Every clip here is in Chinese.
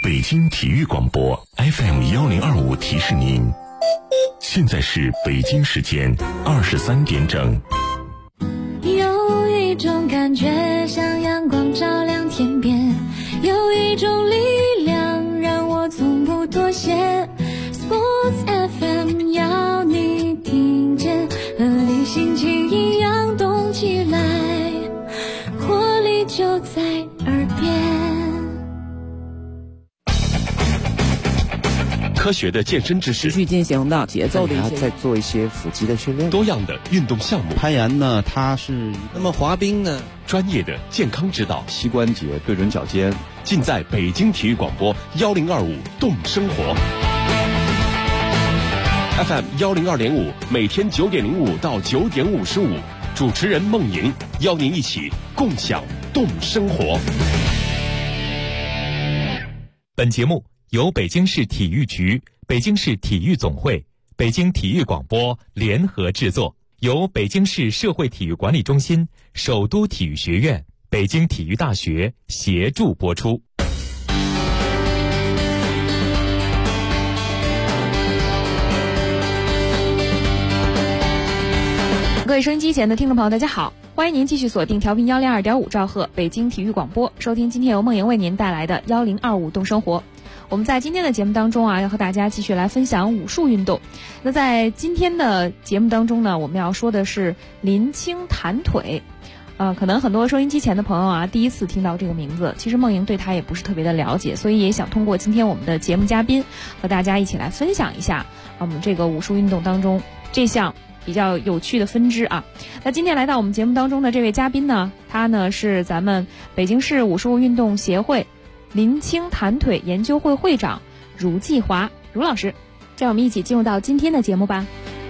北京体育广播 FM1025提示您，现在是北京时间23点整。 有一种感觉像阳光照亮天边，有一种力量让我从不妥协。 Sports FM 要你听见，和你心情一样动起来，活力就在耳边。 科学的健身知识， 持续进行的节奏的再做一些腹肌的训练， 多样的运动项目， 攀岩呢，它是那么滑冰呢， 专业的健康指导， 膝关节对准脚尖， 尽在北京体育广播1025动生活 FM 102.5，每天9点05到9点55，主持人孟莹邀您一起共享动生活。 本节目由北京市体育局、北京市体育总会、北京体育广播联合制作，由北京市社会体育管理中心、首都体育学院、北京体育大学协助播出。 各位收音机前的听众朋友，大家好，欢迎您继续锁定调频102.5兆赫北京体育广播，收听今天由梦莹为您带来的1025动生活。我们在今天的节目当中要和大家继续来分享武术运动。那在今天的节目当中呢，我们要说的是林青弹腿。可能很多收音机前的朋友第一次听到这个名字，其实梦莹对他也不是特别的了解，所以也想通过今天我们的节目嘉宾和大家一起来分享一下我们这个武术运动当中这项比较有趣的分支那今天来到我们节目当中的这位嘉宾呢，他呢是咱们北京市武术运动协会林青弹腿研究会会长茹继华茹老师。让我们一起进入到今天的节目吧。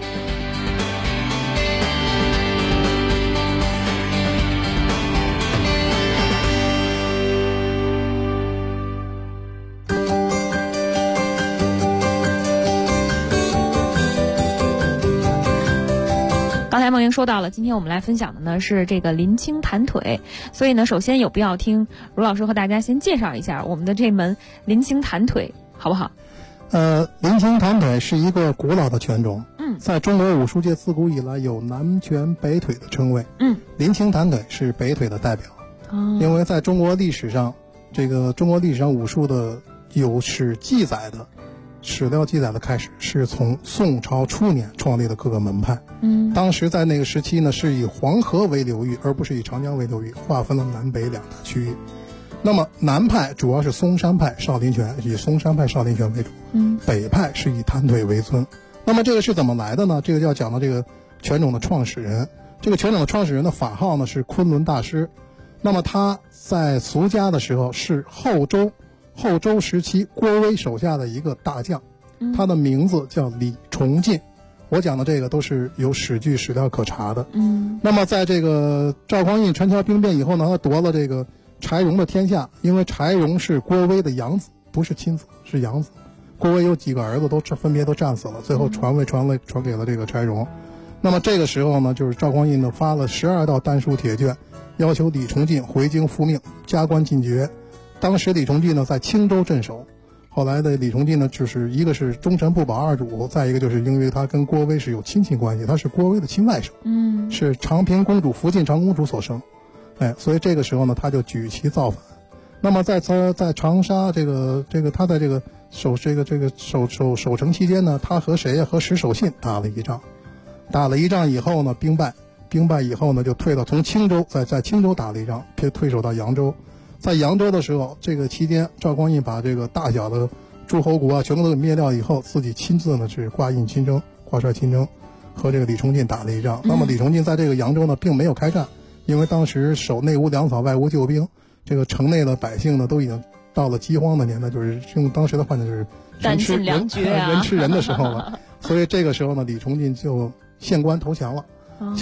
刚才梦莹说到了，今天我们来分享的呢是这个林青弹腿，所以呢，首先有必要听茹老师和大家先介绍一下我们的这门林青弹腿，好不好？ 林青弹腿是一个古老的拳种，在中国武术界自古以来有南拳北腿的称谓，林青弹腿是北腿的代表，因为在中国历史上，武术的有史记载的。史料记载的开始是从宋朝初年创立的各个门派，当时在那个时期呢，是以黄河为流域，而不是以长江为流域，划分了南北两大区域。那么南派主要是嵩山派少林拳，以嵩山派少林拳为主，北派是以弹腿为尊。那么这个是怎么来的呢？这个就要讲到这个拳种的创始人。这个拳种的创始人的法号呢是昆仑大师。那么他在俗家的时候是后周时期郭威手下的一个大将，他的名字叫李崇进。我讲的这个都是有史据史料可查的。那么在这个赵匡胤陈桥兵变以后呢，他夺了这个柴荣的天下，因为柴荣是郭威的养子，不是亲子，是养子。郭威有几个儿子都分别都战死了，最后传给了这个柴荣。那么这个时候呢，就是赵匡胤呢发了12道丹书铁卷，要求李崇进回京复命，加官进爵。当时李崇进呢在青州镇守，后来的李崇进呢就是一个是忠臣不保二主，再一个就是因为他跟郭威是有亲戚关系，他是郭威的亲外甥，是长平公主福晋长公主所生，所以这个时候呢他就举旗造反。那么在长沙他在这个守城期间呢，他和谁和石守信打了一仗以后呢兵败以后呢就退到从青州在青州打了一仗，退守到扬州。在扬州的时候，这个期间赵匡胤把这个大小的诸侯国全部都给灭掉以后，自己亲自呢是挂帅亲征，和这个李崇进打了一仗。那么李崇进在这个扬州呢并没有开战，因为当时守内无粮草外无救兵，这个城内的百姓呢都已经到了饥荒的年代，就是用当时的话就是弹尽粮绝人吃人的时候了。所以这个时候呢，李崇进就献官投降了。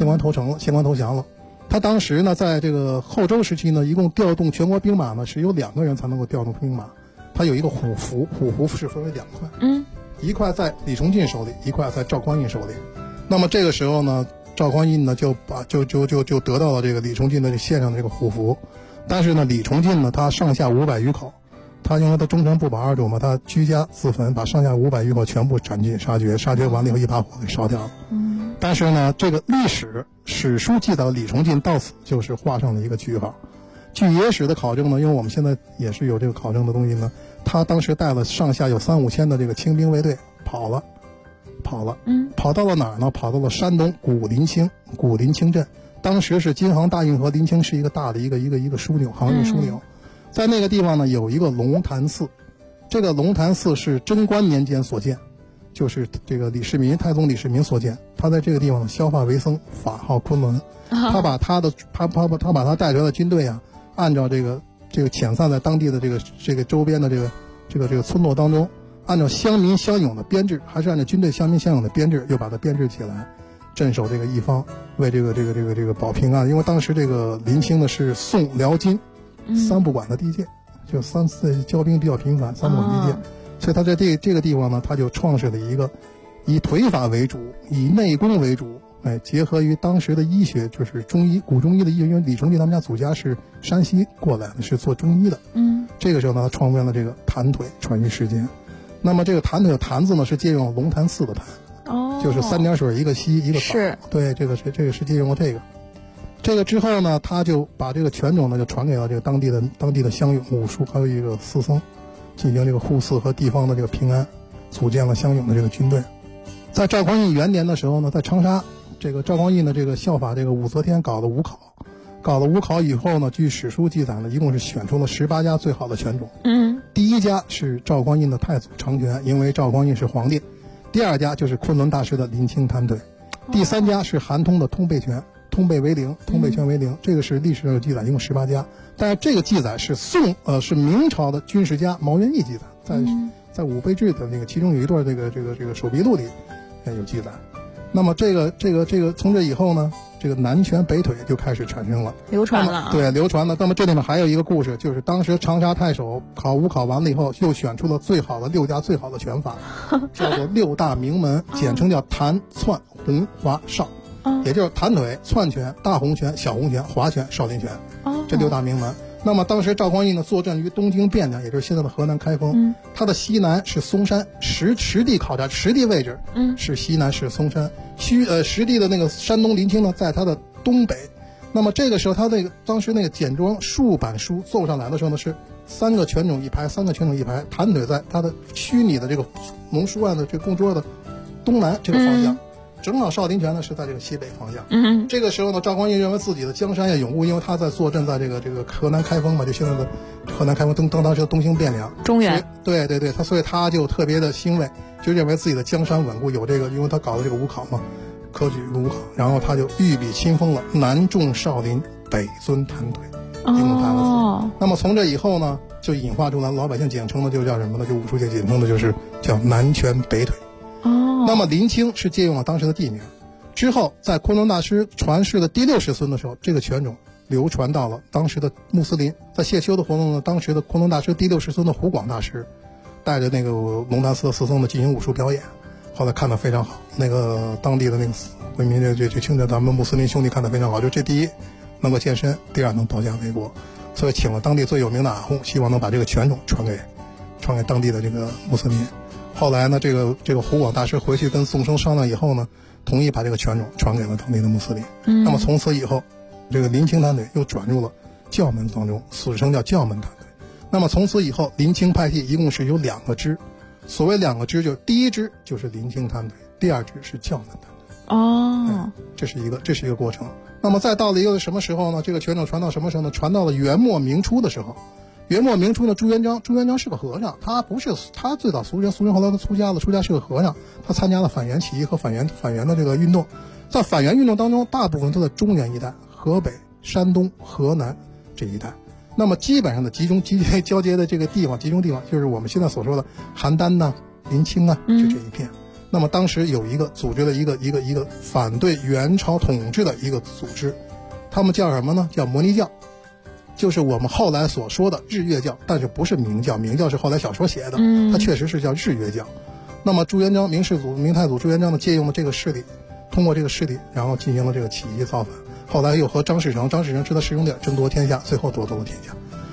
他当时呢，在这个后周时期呢，一共调动全国兵马呢是有2个人才能够调动兵马。他有一个虎符是分为2块，一块在李崇进手里，一块在赵匡胤手里。那么这个时候呢，赵匡胤呢就得到了这个李崇进的献上的这个虎符。但是呢，李崇进呢他上下500余口， 他因为他忠诚不保二主嘛，他居家自焚，把上下500余口全部斩尽杀绝，杀绝完了以后一把火给烧掉了。但是呢，这个历史书记载的李崇进到此就是画上了一个句号。据野史的考证呢，因为我们现在也是有这个考证的东西呢，他当时带了上下有3、5千的这个清兵卫队跑了，跑到了哪儿呢？跑到了山东古临清镇。当时是京杭大运河，临清是一个大的一个枢纽，航运枢纽。在那个地方呢，有一个龙潭寺，这个龙潭寺是贞观年间所建，就是这个太宗李世民所建。他在这个地方消化为僧，法号昆仑。他把他带来的军队啊，按照这个遣散在当地的这个周边的这个村落当中，按照乡民乡勇的编制，还是按照军队乡民乡勇的编制，又把它编制起来，镇守这个一方，为这个保平安。因为当时这个临清呢是宋辽金3不管的地界，就3次交兵比较频繁，3不管地界，所以他在这个地方呢，他就创设了一个以腿法为主，以内功为主，结合于当时的医学，就是中医，古中医的医学。因为李崇进他们家祖家是山西过来的，是做中医的。这个时候呢，他创办了这个弹腿，传于世间。那么这个弹腿的弹字呢，是借用了龙潭寺的潭，就是3点水一个西一个岛。是，对，这个是借用了这个。这个之后呢，他就把这个拳种呢就传给了这个当地的乡勇武术，还有一个寺僧，进行这个护祀和地方的这个平安，组建了乡勇的这个军队。在赵匡胤元年的时候呢，在长沙，这个赵匡胤的这个效法这个武则天搞了武考以后呢，据史书记载呢，一共是选出了18家最好的拳种。第一家是赵匡胤的太祖长拳，因为赵匡胤是皇帝。第二家就是昆仑大师的临清弹腿。第三家是韩通的通背拳，通背拳为零，这个是历史上有记载，一共18家。但是这个记载是是明朝的军事家毛元义记载，在武备志的那个其中有一段这个手笔录里有记载。那么这个从这以后呢，这个南拳北腿就开始产生了，流传了。对，流传了。那么这里面还有一个故事，就是当时长沙太守考武考完了以后，又选出了6家最好的拳法，叫做6大名门，简称叫弹、窜、红、华、少。也就是弹腿、窜拳、大红拳、小红拳、华拳、少林拳，这6大名门。那么当时赵匡胤呢，坐镇于东京汴梁，也就是现在的河南开封。它的西南是嵩山，实地考察，实地位置是西南是嵩山，实地的那个山东临清呢，在它的东北。那么这个时候，他当时那个简装竖板书奏上来的时候呢，是3个拳种一排，弹腿在它的虚拟的这个龙书案的这个供桌的东南这个方向。正好少林拳呢是在这个西北方向。这个时候呢，赵匡胤认为自己的江山要永固，因为他在坐镇在这个河南开封嘛，就现在的河南开封当时的东兴汴梁。中原。对，所以他就特别的欣慰，就认为自己的江山稳固，有这个，因为他搞的这个武考嘛，科举武考，然后他就御笔亲封了南重少林，北尊弹腿，一共弹了4。那么从这以后呢，就引化出来老百姓简称的就叫什么呢？就武术界简称的就是叫南拳北腿。那么临清是借用了当时的地名，之后在昆仑大师传世的第60孙的时候，这个拳种流传到了当时的穆斯林。在谢秋的活动呢，当时的昆仑大师第60孙的胡广大师带着那个龙潭寺的寺僧呢进行武术表演，后来看得非常好，那个当地的那个回民就听着咱们穆斯林兄弟看得非常好，就这第一能够健身，第二能保家卫国，所以请了当地最有名的阿訇，希望能把这个拳种传给当地的这个穆斯林。后来呢，这个胡广大师回去跟宋生商量以后呢，同意把这个拳种传给了当地的穆斯林。那么从此以后，这个临清弹腿又转入了教门当中，史称叫教门弹腿。那么从此以后，临清派系一共是有2个支，所谓2个支，就第一支就是临清弹腿，第二支是教门弹腿。这是一个过程。那么再到了一个什么时候呢？这个拳种传到什么时候呢？传到了元末明初的时候。元末明初呢，朱元璋是个和尚，他最早俗人后来他出家了，出家是个和尚，他参加了反元起义和反元的这个运动，在反元运动当中，大部分都在中原一带，河北、山东、河南这一带。那么基本上的交接的这个地方，集中地方就是我们现在所说的邯郸呐、临清啊，就这一片。那么当时有一个组织的一个反对元朝统治的一个组织，他们叫什么呢？叫摩尼教。就是我们后来所说的日月教，但是不是明教，明教是后来小说写的，它确实是叫日月教。那么朱元璋明太祖朱元璋呢，借用了这个势力，通过这个势力，然后进行了这个起义造反。后来又和张士诚是他师兄弟，争夺天下，最后夺得了天下。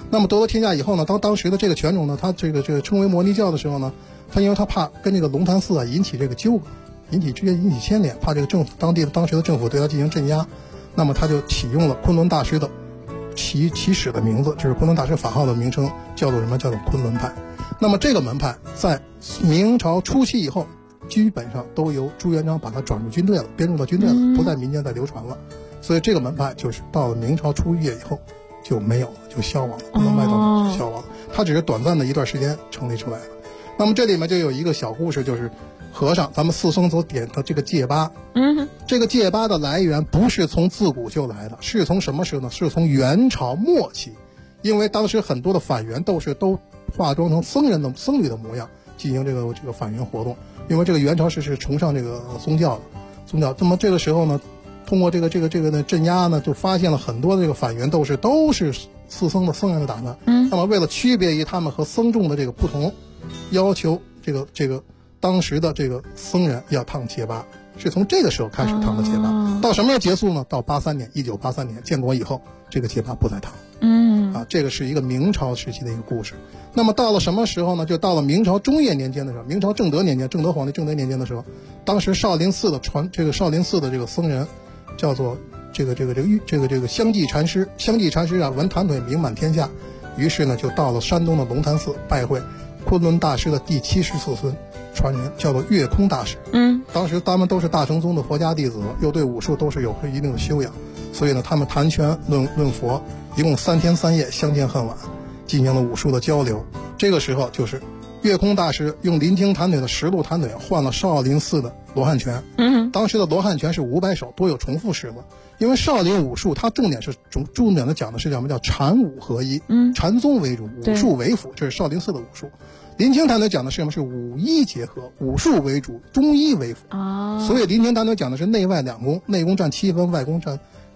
那么夺得天下以后呢，当时的这个拳种呢，他这个称为摩尼教的时候呢，他因为他怕跟这个龙潭寺啊引起这个纠葛，引起牵连，怕这个当时的政府对他进行镇压，那么他就启用了昆仑大师的起始的名字，就是昆仑大师法号的名称，叫做什么？叫做昆仑派。那么这个门派在明朝初期以后，基本上都由朱元璋把它转入军队了，编入到军队了，不在民间再流传了。所以这个门派就是到了明朝初叶以后就没有了，就消亡了，昆仑派到就消亡了。它只是短暂的一段时间成立出来的。那么这里面就有一个小故事，就是和尚咱们四僧所点的这个戒疤，这个戒疤的来源不是从自古就来的，是从什么时候呢？是从元朝末期，因为当时很多的反元斗士都化妆成僧侣的模样进行这个反元活动，因为这个元朝是崇尚这个宗教。那么这个时候呢，通过这个的镇压呢，就发现了很多的这个反元斗士都是僧人的打扮。那么为了区别于他们和僧众的这个不同，要求这个当时的这个僧人要烫戒疤，是从这个时候开始烫的戒疤。到什么时候结束呢？到1983年建国以后，这个戒疤不再烫。这个是一个明朝时期的一个故事。那么到了什么时候呢？就到了明朝中叶年间的时候，明朝正德皇帝正德年间的时候，当时少林寺的这个僧人叫做这个香积禅师。香积禅师啊，闻坛腿名满天下，于是呢就到了山东的龙潭寺拜会昆仑大师的第74孙传人，叫做月空大师。当时他们都是大乘宗的佛家弟子，又对武术都是有一定的修养，所以呢他们谈拳论佛，一共3天3夜相见恨晚，进行了武术的交流。这个时候就是月空大师用临清坛腿的10路坛腿换了少林寺的罗汉拳。当时的罗汉拳是500手，多有重复式的。因为少林武术它重点的讲的是什么叫禅武合一，禅宗为主，武术为辅，这是少林寺的武术。临清坛腿讲的是什么？是武医结合，武术为主，中医为辅。所以临清坛腿讲的是内外两功，内功占7分，外功占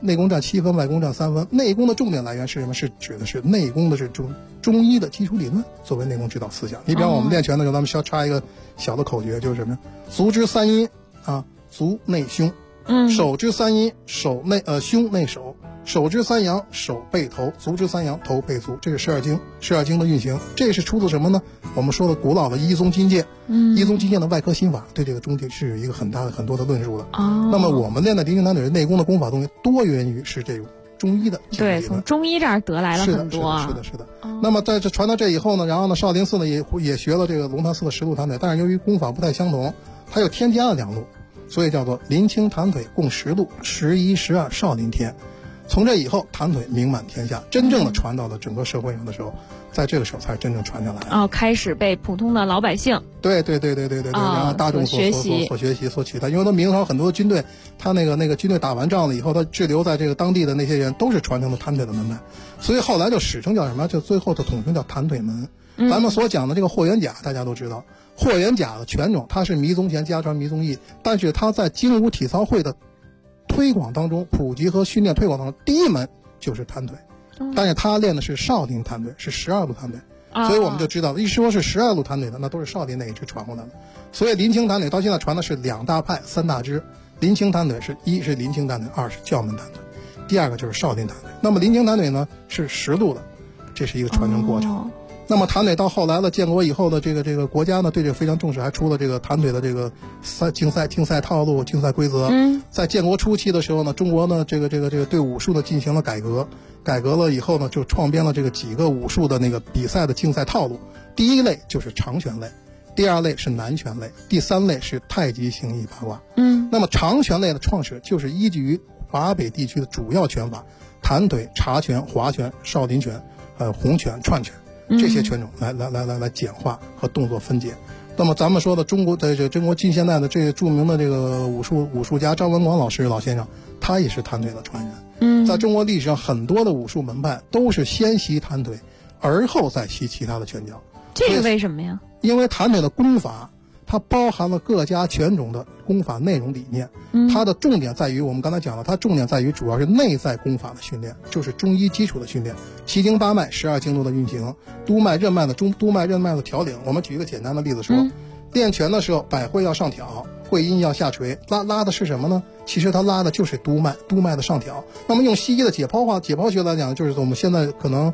7分，外功占3分。内功的重点来源是什么？是指的是内功的是中医的基础理论作为内功指导思想。你比方我们练拳的时候，咱们需要插一个小的口诀，就是什么？足之3阴啊，足内胸。手之3阴，胸内手；手之3阳，手背头；足之3阳，头背足。这是十二经的运行。这是出自什么呢？我们说的古老的一宗金戒。一宗金戒的外科心法对这个中戒是有一个很多的论述的。那么我们练的临清坛腿内功的功法东西多源于是这种中医的。 对，从中医这儿得来了很多。 是的。那么在这传到这以后呢，然后呢，少林寺呢也学了这个龙潭寺的10路坛腿，但是由于功法不太相同，它又添加了2路。所以叫做临清坛腿共10路，11、12少林天。从这以后，坛腿名满天下，真正的传到了整个社会上的时候，在这个时候才真正传下来。 开始被普通的老百姓对，然后大众所学习所取代。因为明朝很多军队，他那个军队打完仗了以后，他滞留在这个当地的那些人都是传承的坛腿的门派，所以后来就史称叫什么？就最后的统称叫坛腿门。咱们所讲的这个霍元甲，大家都知道。霍元甲的拳种，它是弥宗拳家传弥宗义，但是它在精武体操会的推广当中，普及和训练推广当中，第一门就是坛腿，但是他练的是少林坛腿，是12路坛腿，所以我们就知道，一说是12路坛腿的，那都是少林那一支传过来的。所以临清坛腿到现在传的是2大派3大支，临清坛腿一是临清坛腿，二是教门坛腿，第二个就是少林坛腿。那么临清坛腿呢是10路的，这是一个传承过程。那么坛腿到后来了，建国以后的这个国家呢，对这个非常重视，还出了这个坛腿的这个竞赛套路、竞赛规则。在建国初期的时候呢，中国呢这个对武术呢进行了改革了以后呢，就创编了这个几个武术的那个比赛的竞赛套路。第一类就是长拳类，第二类是南拳类，第三类是太极形意八卦。那么长拳类的创始就是依据于华北地区的主要拳法，坛腿、茶拳、划拳、少林拳、洪拳、串拳。这些拳种来简化和动作分解。那么咱们说的中国近现代的这个著名的这个武术家张文广老先生，他也是坛腿的传人。在中国历史上很多的武术门派都是先习坛腿，而后再习其他的拳脚。 这是为什么呀？ 因为坛腿的功法它包含了各家拳种的功法内容理念，它的重点在于我们刚才讲了，它重点在于主要是内在功法的训练，就是中医基础的训练，7经8脉、12经络的运行，督脉任脉的调领。我们举一个简单的例子说，练拳的时候百会要上挑，会阴要下垂，拉的是什么呢？其实它拉的就是督脉的上挑。那么用西医的解剖学来讲，就是我们现在可能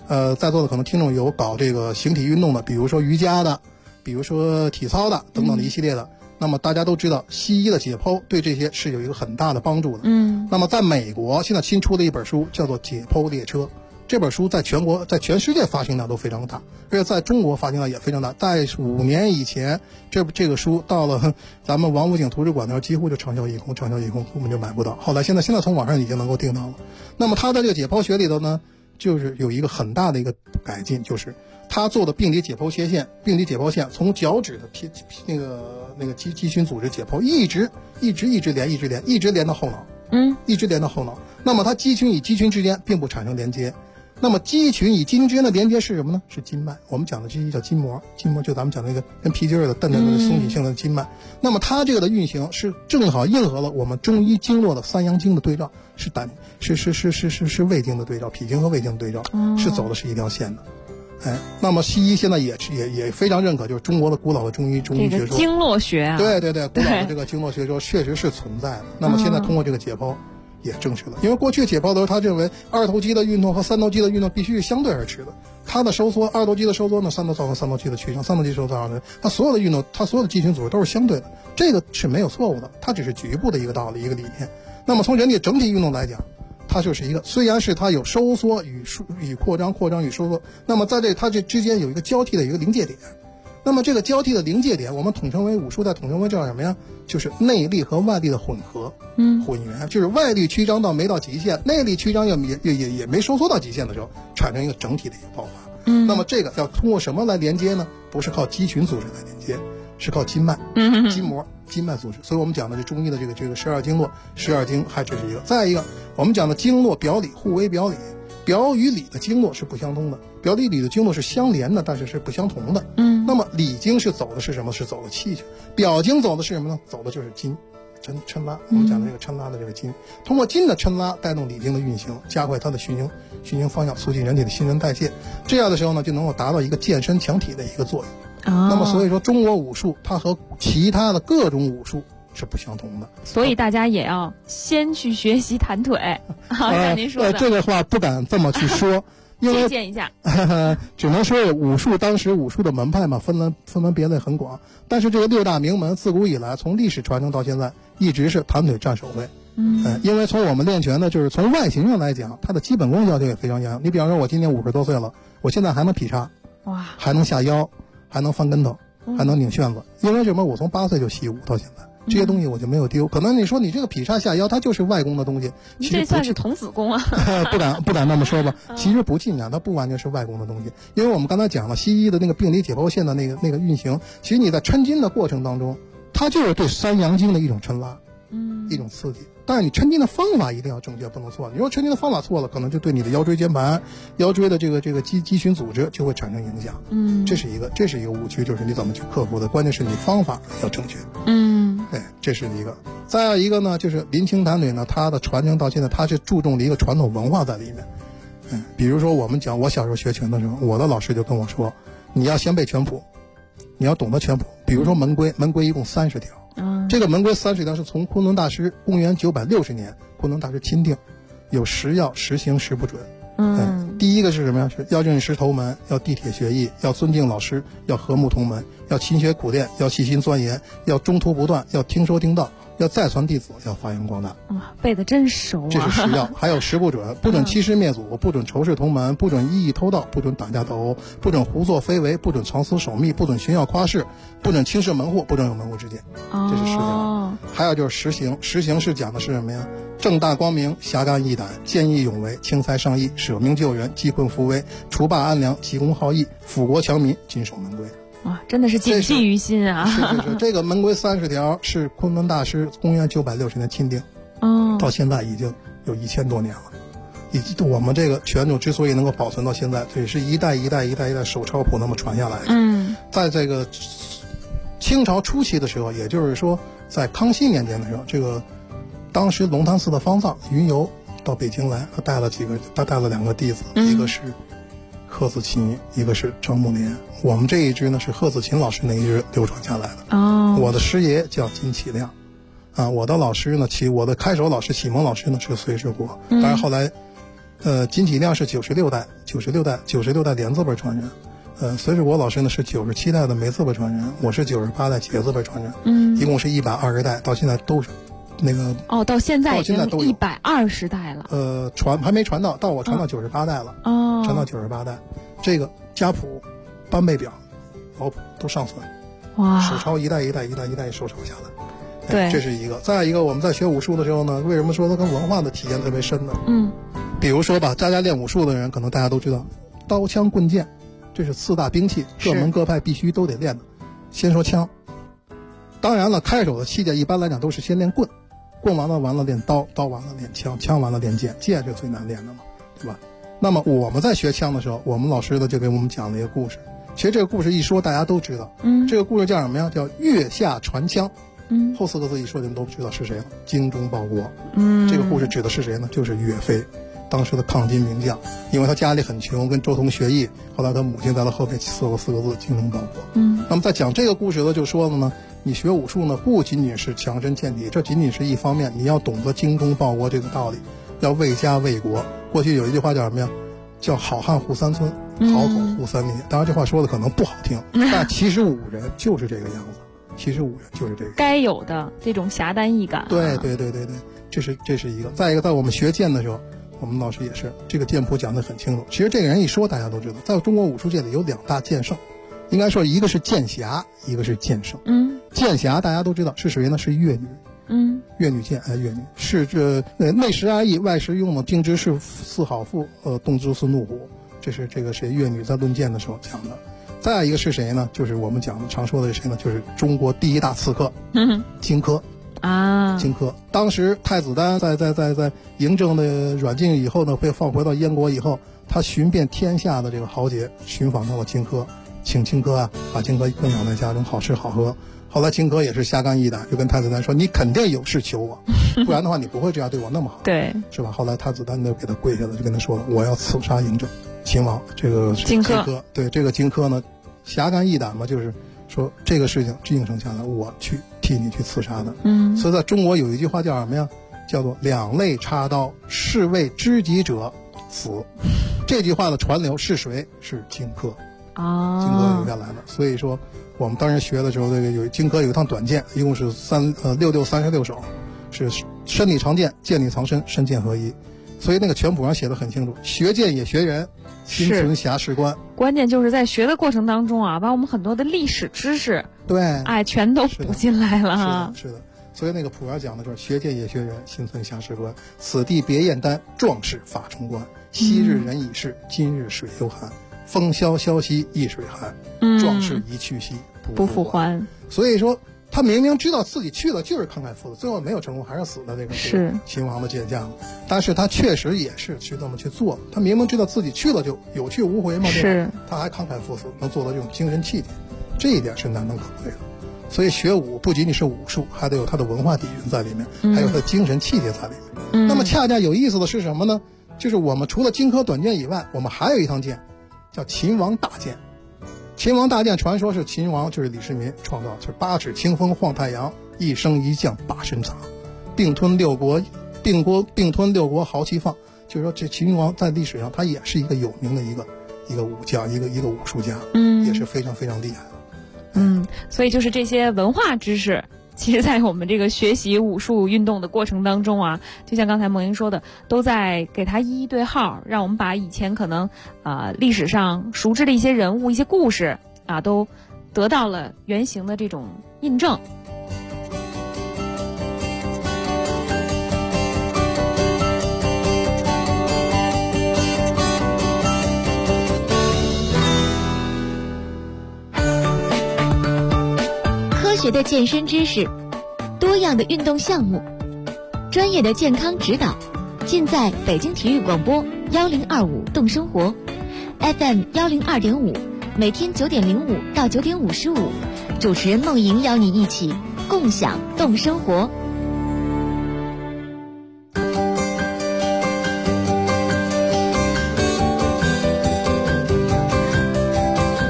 在座的可能听众有搞这个形体运动的，比如说瑜伽的，比如说体操的等等的一系列的。那么大家都知道，西医的解剖对这些是有一个很大的帮助的。那么在美国现在新出的一本书叫做《解剖列车》，这本书在全世界发行量都非常大，而且在中国发行量也非常大。在5年以前，这个书到了咱们王府井图书馆那儿，几乎就畅销一空，根本就买不到。后来现在从网上已经能够订到了。那么他的这个解剖学里头呢，就是有一个很大的一个改进，就是他做的病理解剖线从脚趾的那个肌群组织解剖，一直连到后脑，一直连到后脑。那么它肌群与肌群之间并不产生连接，那么肌群与肌群之间的连接是什么呢？是筋脉。我们讲的这些叫筋膜就咱们讲那个跟皮筋儿的淡淡的松紧性的筋脉。那么它这个的运行是正好应和了我们中医经络的三阳经的对照，是胃经的对照，脾经和胃经的对照，是走的是一条线的。那么西医现在也非常认可，就是中国的古老的中医学说， 经络学啊， 对，古老的这个经络学说确实是存在的。那么现在通过这个解剖也证实了，因为过去解剖的时候，他认为二头肌的运动和三头肌的运动必须是相对而持的。它的收缩，二头肌的收缩呢，三头造成三头肌的曲张，三头肌收缩二头肌，它所有的运动，它所有的肌群组织都是相对的，这个是没有错误的，它只是局部的一个道理，一个理念。那么从人体整体运动来讲，它就是一个，虽然是它有收缩与扩张与收缩，那么在它这之间有一个交替的一个临界点。那么这个交替的临界点，我们统称为武术，在统称为叫什么呀？就是内力和外力的混合，混元，就是外力曲张到没到极限，内力曲张也没收缩到极限的时候，产生一个整体的一个爆发。那么这个要通过什么来连接呢？不是靠肌群组织来连接，是靠筋脉、筋膜、筋脉组织。所以我们讲的是中医的这个12经络，12经还只是一个。再一个，我们讲的经络表里互为表里，表与里的经络是不相通的，表里的经络是相连的，但是是不相同的。那么里经是走的是什么？是走的气血。表经走的是什么呢？走的就是筋。抻拉，我们讲的这个抻拉的这个筋，通过筋的抻拉带动里经的运行，加快它的循行方向，促进人体的新陈代谢。这样的时候呢，就能够达到一个健身强体的一个作用。那么所以说，中国武术它和其他的各种武术是不相同的， 所以大家也要先去学习弹腿。像您说的， 这个话不敢这么去说。 借鉴一下， 只能说武术当时武术的门派嘛，分门别类很广。但是这个6大名门自古以来，从历史传承到现在，一直是弹腿占首位。因为从我们练拳的，就是从外形上来讲，它的基本功要求也非常严。你比方说，我今年50多岁了，我现在还能劈叉，哇，还能下腰，还能翻跟头，还能拧旋子。因为什么？我从8岁就习武到现在。这些东西我就没有丢。可能你说你这个劈叉下腰，它就是外功的东西，其实这算是童子功啊。 不敢那么说吧。其实不尽然，它不完全是外功的东西。因为我们刚才讲了西医的那个病理解剖线的那个运行，其实你在抻筋的过程当中，它就是对三阳经的一种抻拉，一种刺激。但是你抻筋的方法一定要正确，不能错。你说抻筋的方法错了，可能就对你的腰椎间盘、腰椎的这个肌群组织就会产生影响。这是一个误区，就是你怎么去克服的。关键是你方法要正确。对，这是一个。再一个呢，就是林清弹腿呢，它的传承到现在，它是注重了一个传统文化在里面。比如说我小时候学拳的时候，我的老师就跟我说，你要先背拳谱，你要懂得拳谱。比如说门规一共30条。这个门规30条是从昆仑大师公元960年昆仑大师钦定，有10要10行10不准。第一个是什么呀？是要认识头门，要地铁学艺，要尊敬老师，要和睦同门，要勤学苦练，要细心钻研，要中途不断，要听说听道，要再传弟子，要发扬光大。 背得真熟啊！ 这是10要，还有10不准：不准欺师灭祖，不准仇视同门，不准异议偷盗，不准打架斗殴，不准胡作非为，不准藏私守密，不准炫耀夸饰，不准轻视门户，不准有门户之见。这是10条。还有就是10行，10行是讲的是什么呀？正大光明，侠肝义胆，见义勇为，轻财上义，舍命救人，济困扶危，除霸安良，急公好义，抚国强民，谨守门规。 哇，真的是谨记于心啊！ 是，这个门规30条是昆仑大师公元960年钦定，到现在已经有1000多年了。我们这个拳种之所以能够保存到现在，这也是一代手抄谱那么传下来的。在这个清朝初期的时候，也就是说在康熙年间的时候，这个当时龙潭寺的方丈云游到北京来，他带了2个弟子，一个是贺子勤，一个是张木莲。我们这一支呢是贺子勤老师那一支流传下来的。我的师爷叫金启亮，我的老师呢，我的开手老师启蒙老师呢是隋世国。当然后来金启亮是96代 96代连字辈传人，随着国老师呢是97代的梅字辈传人，我是98代结字辈传人，一共是120代，到现在都是那个到现在已经都有 120代了。 还没传到我传到98代了，传到98代，这个家谱、班辈表、老谱都上存， 哇， 手抄一代一代手抄下来。 对， 这是一个。再一个，我们在学武术的时候呢，为什么说它跟文化的体验特别深呢？比如说吧，家练武术的人，可能大家都知道，刀枪棍剑，这是4大兵器，各门各派必须都得练的。先说枪，当然了，开手的器械一般来讲都是先练棍，棍完了练刀，刀完了练枪，枪完了练剑，剑是最难练的嘛，对吧？那么我们在学枪的时候，我们老师呢就给我们讲了一个故事。其实这个故事一说大家都知道，这个故事叫什么呀？叫月下传枪。后4个字一说，你们都知道是谁了，精忠报国。这个故事指的是谁呢？就是岳飞，当时的抗金名将。因为他家里很穷，跟周同学艺，后来他母亲在他后面4个字，精忠报国。那么在讲这个故事的就说了呢，你学武术呢，不仅仅是强身健体，这仅仅是一方面，你要懂得精忠报国这个道理，要为家为国。过去有一句话叫什么呀？叫好汉护3村，好口护3民。当然这话说的可能不好听，但其实武人就是这个样子。其实武人就是这个该有的这种侠胆义感。 对，这是一个。再一个，在我们学剑的时候，我们老师也是这个剑谱讲得很清楚。其实这个人一说大家都知道，在中国武术界里有2大剑圣，应该说一个是剑侠，一个是剑圣。剑侠大家都知道是谁呢？是越女。越女剑，越女是内实安逸，外实用的，定之是四好妇，动之是怒虎。这是这个谁越女在论剑的时候讲的。再一个是谁呢？就是我们常说的是谁呢？就是中国第1大刺客，荆轲啊。荆轲当时太子丹在嬴政的软禁以后呢，被放回到燕国以后，他寻遍天下的这个豪杰，寻访到了荆轲，请荆轲把荆轲供养在家中，好吃好喝。后来荆轲也是侠肝义胆，就跟太子丹说：“你肯定有事求我，不然的话你不会这样对我那么好， 对， 是吧？”后来太子丹就给他跪下了，就跟他说了：“我要刺杀嬴政。”秦王这个荆轲， 对这个荆轲呢，侠肝义胆嘛，就是说这个事情应承下来，我去替你去刺杀的。所以在中国有一句话叫什么呀？叫做两肋插刀，是为知己者死。这句话的传流是谁？是荆轲啊，荆轲留下来的。所以说我们当时学的时候，这个荆轲有一趟短剑，一共是36手，是身体长剑，剑里藏身，身剑合一。所以那个拳谱上写的很清楚，学剑也学人，心存侠士观。 关键就是在学的过程当中啊，把我们很多的历史知识， 对， 全都补进来了。 是的。所以那个谱上讲的就是学剑也学人，心存侠士观。此地别燕丹，壮士发冲冠。昔日人已逝，今日水犹寒。风萧萧兮易水寒，壮士一去兮不复还。所以说他明明知道自己去了就是慷慨赴死，最后没有成功，还是死的这个是秦王的剑将。但是他确实也是去这么去做，他明明知道自己去了就有去无回嘛，对吧？他还慷慨赴死，能做到这种精神气节，这一点是难能可贵的。所以学武不仅仅是武术，还得有他的文化底蕴在里面，还有他的精神气节在里面。那么恰恰有意思的是什么呢？就是我们除了荆轲短剑以外，我们还有一趟剑叫秦王大剑。秦王大剑传说是秦王就是李世民创造，就是8指清风晃太阳，一升一降把身藏，并吞六国豪气放。就是说这秦王在历史上他也是一个有名的一个武将，一个武术家，也是非常非常厉害的。 所以就是这些文化知识，其实在我们这个学习武术运动的过程当中啊，就像刚才梦莹说的，都在给它一一对号，让我们把以前可能历史上熟知的一些人物、一些故事啊，都得到了原型的这种印证。 科学的健身知识，多样的运动项目，专业的健康指导，尽在北京体育广播1025动生活 FM 102.5，每天9点05到9点55，主持人梦莹邀你一起共享动生活。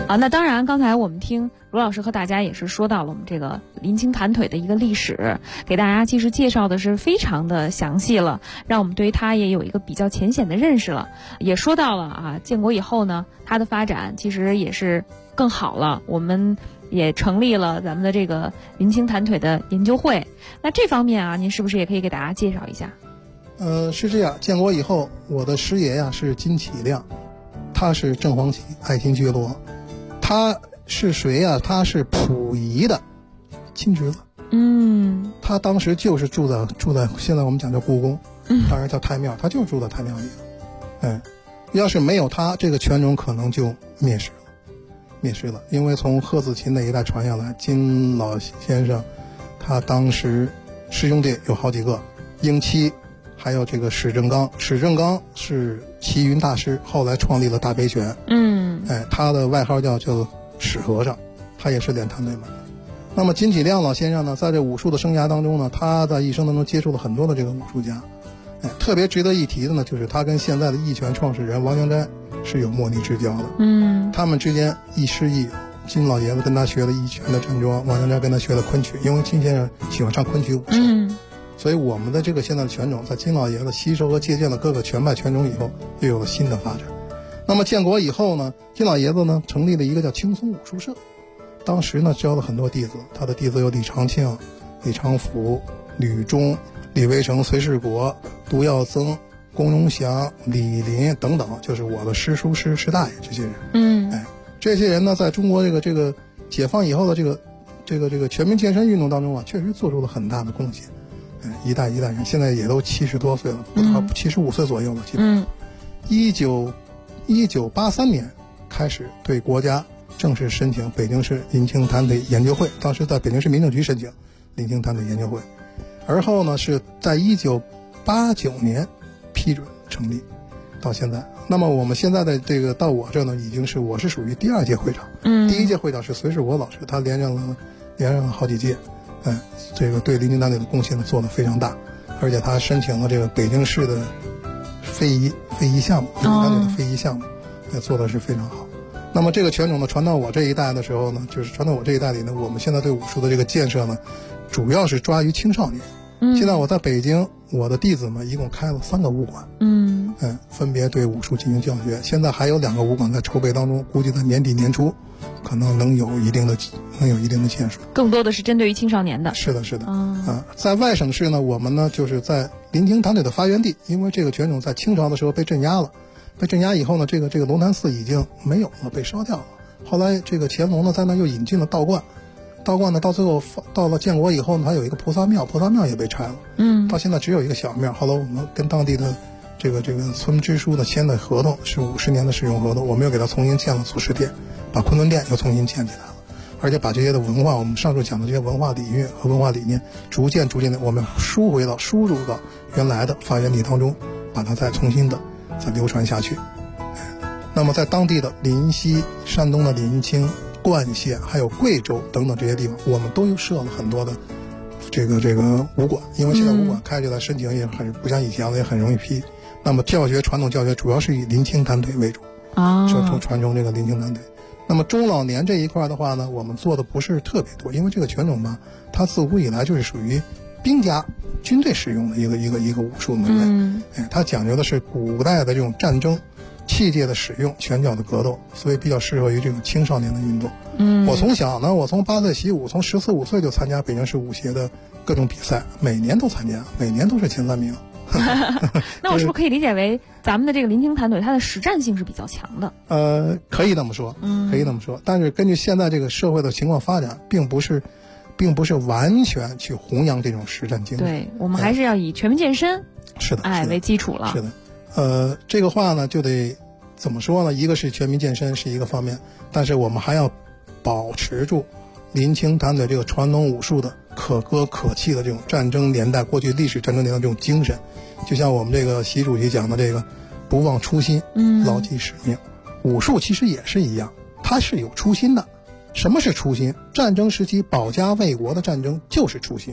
那当然，刚才我们听罗老师和大家也是说到了我们这个临清弹腿的一个历史，给大家其实介绍的是非常的详细了，让我们对它也有一个比较浅显的认识了。也说到了建国以后呢，它的发展其实也是更好了，我们也成立了咱们的这个临清弹腿的研究会。那这方面您是不是也可以给大家介绍一下？ 是这样，建国以后，我的师爷是金启亮，他是正黄旗爱新觉罗，他是谁他是溥仪的亲侄子。他当时就是住在现在我们讲叫故宫，当然叫太庙，他就是住在太庙里的。要是没有他，这个权种可能就灭失了。因为从贺子琴那一代传下来，金老先生他当时师兄弟有好几个，英七还有这个史正刚是齐云大师，后来创立了大悲拳。他的外号叫史和尚，他也是练弹腿门的。那么金启亮老先生呢，在这武术的生涯当中呢，他在一生当中接触了很多的这个武术家。特别值得一提的呢，就是他跟现在的一拳创始人王江斋是有莫逆之交的。他们之间亦师亦友。金老爷子跟他学了一拳的站桩，王江斋跟他学了昆曲，因为金先生喜欢唱昆曲武术。所以我们的这个现在的拳种，在金老爷子吸收和借鉴了各个拳派拳种以后，又有了新的发展。那么建国以后呢，金老爷子呢成立了一个叫青松武术社，当时呢教了很多弟子，他的弟子有李长庆、李长甫、吕中、李维成、隋世国、杜耀增、龚荣祥、李林等等，就是我的师叔师大爷这些人。这些人呢，在中国这个解放以后的这个全民健身运动当中确实做出了很大的贡献。一代人现在也都70多岁了，不到75岁左右了，基本上。1983年开始对国家正式申请北京市临清弹腿研究会，当时在北京市民政局申请临清弹腿研究会，而后呢是在1989年批准成立，到现在。那么我们现在的这个到我这呢，我是属于第2届会长。第1届会长是隋世国老师，他连任了好几届。这个对临清弹腿的贡献呢做得非常大，而且他申请了这个北京市的非遗项目，临清弹腿的非遗项目，也做的是非常好。那么这个拳种呢传到我这一代的时候呢，就是传到我这一代里呢，我们现在对武术的这个建设呢，主要是抓于青少年。现在我在北京，我的弟子们一共开了3个武馆，分别对武术进行教学。现在还有2个武馆在筹备当中，估计在年底年初，可能能有一定的建树。更多的是针对于青少年的。是的。在外省市呢，我们呢就是在临清弹腿的发源地，因为这个拳种在清朝的时候被镇压了，被镇压以后呢，这个龙潭寺已经没有了，被烧掉了。后来这个乾隆呢在那又引进了道观。道观呢，到最后到了建国以后呢，还有一个菩萨庙也被拆了。到现在只有一个小庙。后来我们跟当地的这个村支书的签的合同是50年的使用合同，我们又给他重新建了祖师殿，把昆仑殿又重新建起来了，而且把这些的文化，我们上述讲的这些文化底蕴和文化理念，逐渐的我们输入到原来的发源地当中，把它再重新的再流传下去。那么在当地的临溪、山东的临清、灌县还有贵州等等这些地方，我们都设了很多的这个武馆，因为现在武馆开起来申请也很不像以前了，也很容易批。那么传统教学主要是以临清弹腿为主，传承这个临清弹腿。那么中老年这一块的话呢，我们做的不是特别多，因为这个拳种嘛，它自古以来就是属于兵家军队使用的一个武术门类。它讲究的是古代的这种战争器械的使用，拳脚的格斗，所以比较适合于这种青少年的运动。我从小呢，我从8岁习武，从14、15岁就参加北京市武协的各种比赛，每年都参加，每年都是前3名。 那我是不是可以理解为咱们的这个临清弹腿它的实战性是比较强的？ 可以那么说，但是根据现在这个社会的情况发展，并不是完全去弘扬这种实战精神。 对，我们还是要以全民健身为基础了。 是的。这个话呢就得怎么说呢？一个是全民健身是一个方面，但是我们还要保持住临清弹腿这个传统武术的可歌可泣的这种战争年代，过去历史战争年代这种精神。就像我们这个习主席讲的这个不忘初心，牢记使命。武术其实也是一样，它是有初心的。什么是初心？战争时期保家卫国的战争就是初心。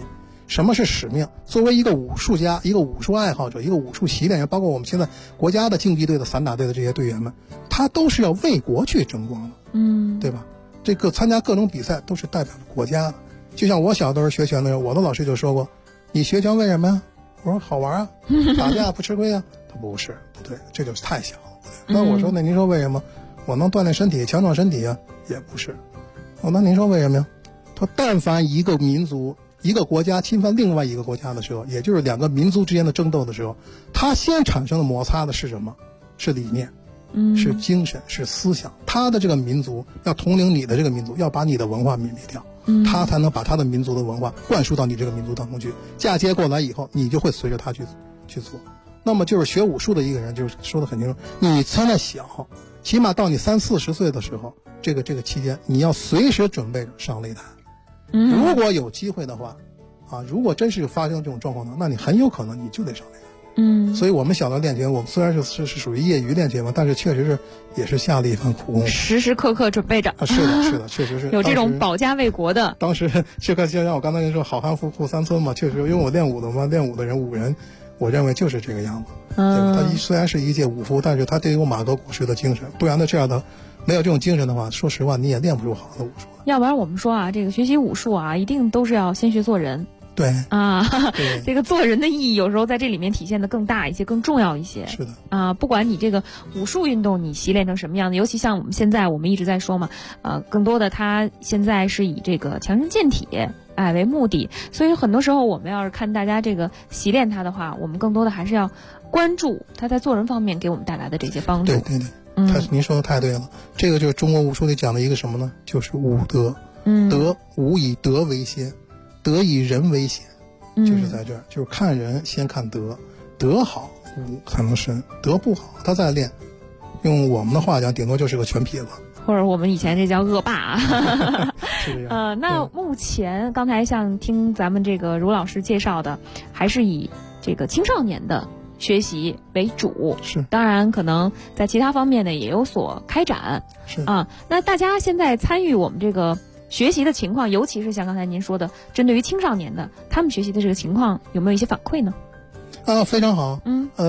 什么是使命？作为一个武术家、一个武术爱好者、一个武术习练员，包括我们现在国家的竞技队的散打队的这些队员们，他都是要为国去争光的，对吧？这个参加各种比赛都是代表着国家的。就像我小的时候学拳的时候，我的老师就说过，你学拳为什么呀？我说好玩啊，打架不吃亏啊。他不是，不对，这就是太小了。那我说，那您说为什么？我能锻炼身体，强壮身体啊？也不是。那您说为什么呀？他但凡一个民族、一个国家侵犯另外一个国家的时候，也就是两个民族之间的争斗的时候，他先产生的摩擦的是什么？是理念，是精神，是思想。他的这个民族要统领你的这个民族，要把你的文化泯灭掉，他才能把他的民族的文化灌输到你这个民族当中去。嫁接过来以后，你就会随着他去做。那么就是学武术的一个人，就是说得很清楚，你现在小，起码到你30-40岁的时候，这个期间，你要随时准备着上擂台。如果有机会的话，如果真是发生这种状况呢，那你很有可能你就得上擂台。所以我们小的练拳，我们虽然是属于业余练拳嘛，但是确实是也是下了一番苦功， 时时刻刻准备着。 是的，确实是有这种保家卫国的。 当时就像我刚才跟你说，好汉富户三村嘛，确实，因为我练武的嘛，练武的人武人。我认为就是这个样子，对吧？他虽然是一介武夫，但是他得有马革裹尸的精神，不然呢，这样的没有这种精神的话，说实话你也练不出好的武术。 要不然我们说啊，这个学习武术啊，一定都是要先学做人。 对啊，这个做人的意义有时候在这里面体现的更大一些，更重要一些。 是的啊，不管你这个武术运动你习练成什么样的，尤其像我们现在我们一直在说嘛，更多的它现在是以这个强身健体为目的，所以很多时候我们要是看大家这个习练它的话，我们更多的还是要关注它在做人方面给我们带来的这些帮助。 对，您说的太对了，这个就是中国武术里讲的一个什么呢？就是武德。德，武以德为先，德以人为先，就是在这儿，就是看人先看德，德好武才能深，德不好他再练，用我们的话讲，顶多就是个拳痞子。 或者我们以前这叫恶霸啊。 是这样。 那目前刚才像听咱们这个茹老师介绍的，还是以这个青少年的学习为主。 是。 当然可能在其他方面呢也有所开展。 是。 那大家现在参与我们这个学习的情况，尤其是像刚才您说的，针对于青少年的，他们学习的这个情况有没有一些反馈呢？ 非常好。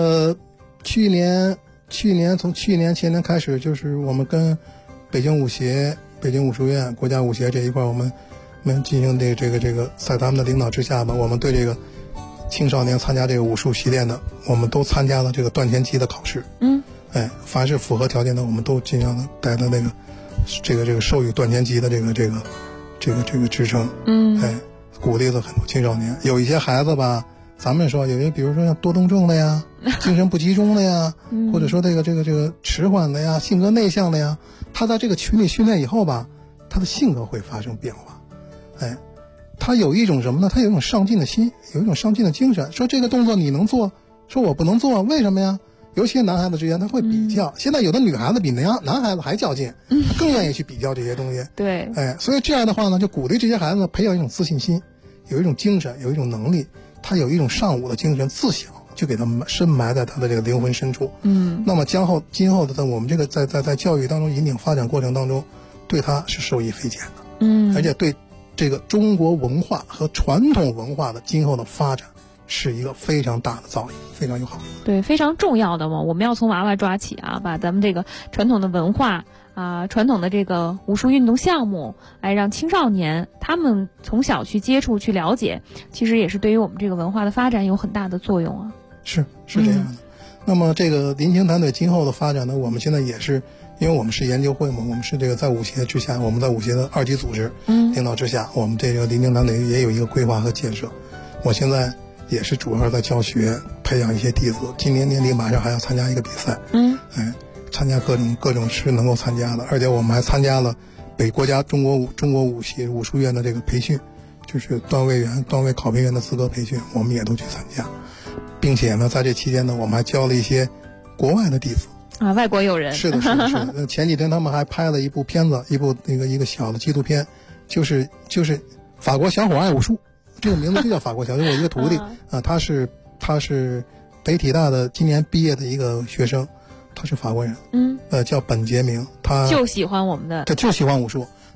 从去年前年开始，就是我们跟北京武术院、国家武协这一块，我们进行这个，在他们的领导之下吧，我们对这个青少年参加这个武术习练的，我们都参加了这个段前级的考试。凡是符合条件的，我们都尽量的带到那个这个授予段前级的这个职称。鼓励了很多青少年。有一些孩子吧，咱们说有些，比如说像多动症的呀，精神不集中的呀，或者说这个迟缓的呀，性格内向的呀，他在这个群里训练以后吧，他的性格会发生变化。他有一种什么呢？他有一种上进的心，有一种上进的精神。说这个动作你能做，说我不能做，为什么呀？尤其男孩子之间他会比较。现在有的女孩子比男孩子还较劲，更愿意去比较这些东西。 对， 所以这样的话呢，就鼓励这些孩子培养一种自信心，有一种精神，有一种能力，他有一种上武的精神，自小就给他深埋在他的这个灵魂深处。那么今后的在我们这个在教育当中引领发展过程当中，对他是受益匪浅的。而且对这个中国文化和传统文化的今后的发展是一个非常大的造诣，非常友好。 对，非常重要的嘛，我们要从娃娃抓起啊，把咱们这个传统的文化传统的这个武术运动项目，让青少年他们从小去接触、去了解，其实也是对于我们这个文化的发展有很大的作用啊。 是这样的。那么这个林青团队今后的发展呢，我们现在也是，因为我们是研究会嘛，我们是这个在武协之下，我们在武协的2级组织领导之下，我们这个林青团队也有一个规划和建设。我现在也是主要在教学，培养一些弟子。今年年底马上还要参加一个比赛，参加各种是能够参加的，而且我们还参加了国家中国武术院的这个培训，就是段位员、段位考评员的资格培训，我们也都去参加，并且呢，在这期间呢，我们还教了一些国外的弟子外国友人。 是的。前几天他们还拍了一部片子，一个小的纪录片，就是法国小伙爱武术。这个名字就叫法国小，就我一个徒弟他是北体大的今年毕业的一个学生，他是法国人，叫本杰明，他就喜欢我们的， 他就喜欢武术，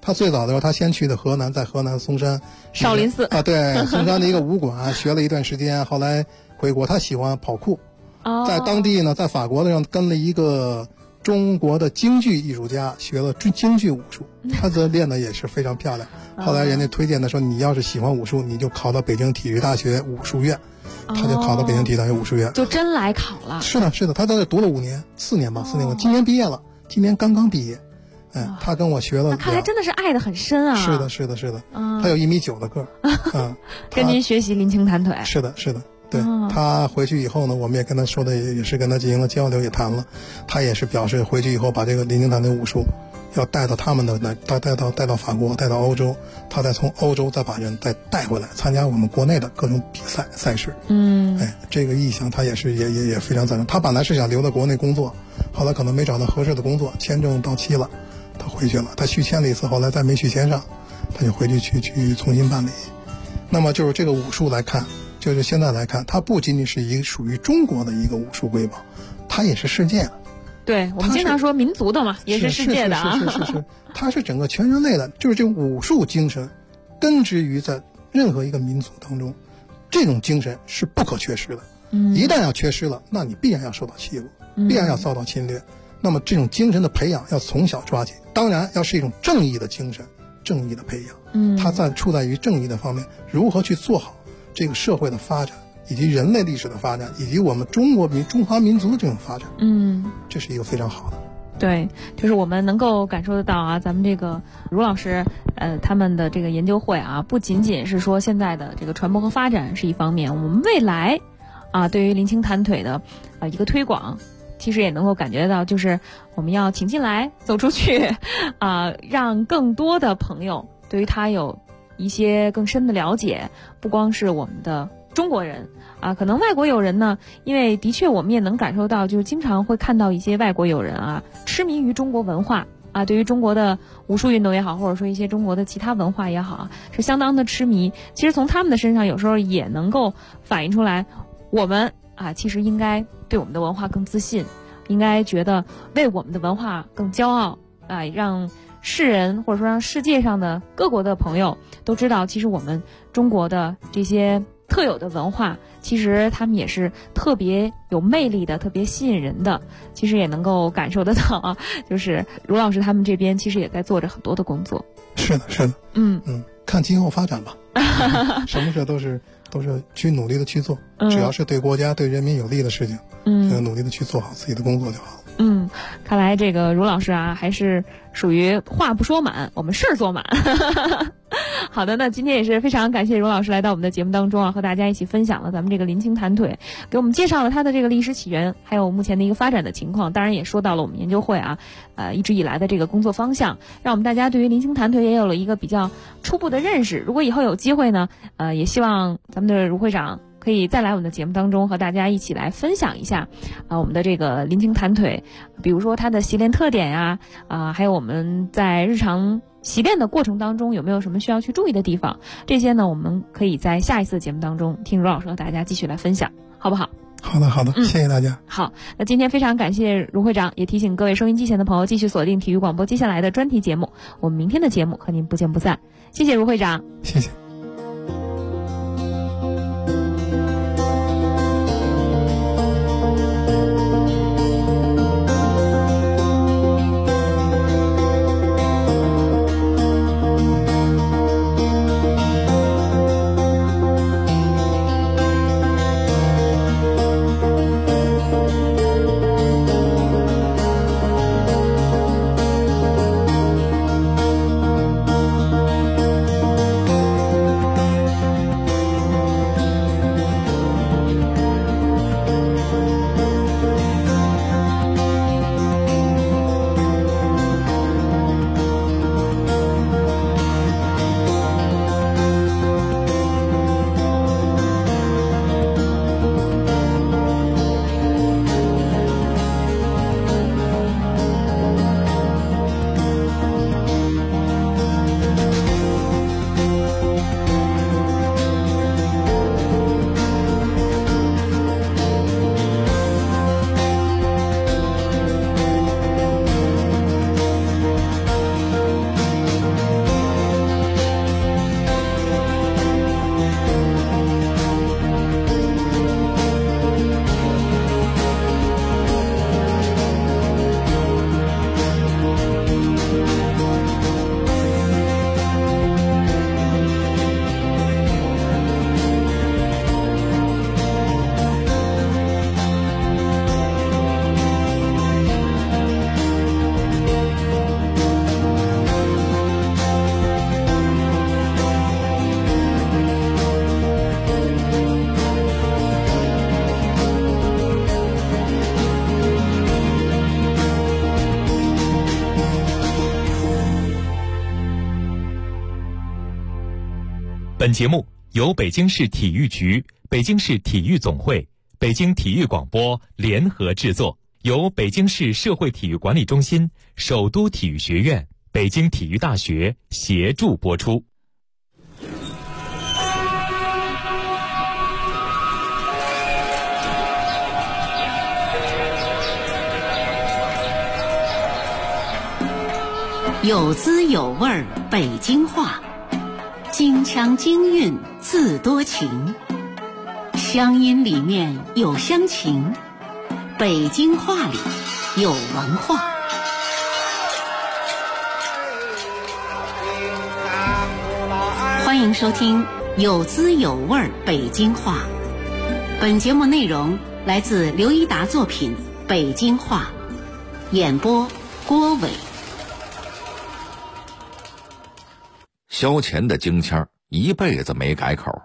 他最早的时候，他先去的河南，在河南嵩山少林寺啊，对，嵩山的一个武馆学了一段时间，后来回国，他喜欢跑酷，在当地呢，在法国的上跟了一个中国的京剧艺术家学了京剧武术，他这练的也是非常漂亮。后来人家推荐的说，你要是喜欢武术，你就考到北京体育大学武术院，他就考到北京体育大学武术院， 就真来考了。 是的，是的，他在这读了4年吧，4年，我今年毕业了，今年刚刚毕业。他跟我学了， 那看来真的是爱得很深啊！ 是的，是的，是的，他有1.9米的个儿， 跟您学习林清弹腿。 是的，是的，对，他回去以后呢，我们也跟他说的也是跟他进行了交流，也谈了，他也是表示回去以后把这个林清弹腿武术要带到他们的带到法国，带到欧洲，他再从欧洲再把人再带回来参加我们国内的各种比赛赛事。这个意向他也是也非常赞成。他本来是想留在国内工作，后来可能没找到合适的工作，签证到期了。他回去了，他续签了一次，后来再没续签上，他就回去去重新办理。那么就是这个武术来看，就是现在来看，它不仅仅是一个属于中国的一个武术瑰宝，它也是世界的。 对，我们经常说民族的嘛，也是世界的啊。 是，它是整个全人类的，就是这种武术精神，根植于在任何一个民族当中，这种精神是不可缺失的。一旦要缺失了，那你必然要受到欺负，必然要遭到侵略。那么这种精神的培养要从小抓起，当然要是一种正义的精神，正义的培养。它处在于正义的方面，如何去做好这个社会的发展，以及人类历史的发展，以及我们中华民族的这种发展。这是一个非常好的。 对，就是我们能够感受得到啊，咱们这个卢老师他们的这个研究会啊，不仅仅是说现在的这个传播和发展是一方面，我们未来啊对于林清弹腿的一个推广，其实也能够感觉到，就是我们要请进来走出去让更多的朋友对于他有一些更深的了解，不光是我们的中国人可能外国友人呢，因为的确我们也能感受到，就是经常会看到一些外国友人痴迷于中国文化对于中国的武术运动也好，或者说一些中国的其他文化也好是相当的痴迷。其实从他们的身上有时候也能够反映出来，我们其实应该对我们的文化更自信，应该觉得为我们的文化更骄傲让世人或者说让世界上的各国的朋友都知道，其实我们中国的这些特有的文化，其实他们也是特别有魅力的，特别吸引人的。其实也能够感受得到就是卢老师他们这边其实也在做着很多的工作。 是的，是的，看今后发展吧。什么事都是去努力的去做，只要是对国家对人民有利的事情，努力的去做好自己的工作就好了。 看来这个卢老师还是属于话不说满，我们事儿做满。好的，那今天也是非常感谢卢老师来到我们的节目当中和大家一起分享了咱们这个林清弹腿，给我们介绍了他的这个历史起源，还有目前的一个发展的情况，当然也说到了我们研究会一直以来的这个工作方向，让我们大家对于林清弹腿也有了一个比较初步的认识。如果以后有机会呢，也希望咱们的卢会长可以再来我们的节目当中和大家一起来分享一下我们的这个林清弹腿，比如说它的习练特点还有我们在日常习练的过程当中有没有什么需要去注意的地方，这些呢我们可以在下一次节目当中听卢老师和大家继续来分享，好不好？ 好的，谢谢大家。 好，那今天非常感谢卢会长，也提醒各位收音机前的朋友继续锁定体育广播接下来的专题节目，我们明天的节目和您不见不散。谢谢卢会长。 谢谢。 本节目由北京市体育局、北京市体育总会、北京体育广播联合制作，由北京市社会体育管理中心、首都体育学院、北京体育大学协助播出。 有滋有味儿北京话，京腔京韵自多情，乡音里面有乡情，北京话里有文化。欢迎收听有滋有味儿北京话。本节目内容来自刘一达作品《北京话》，演播郭伟。 萧乾的京腔一辈子没改口。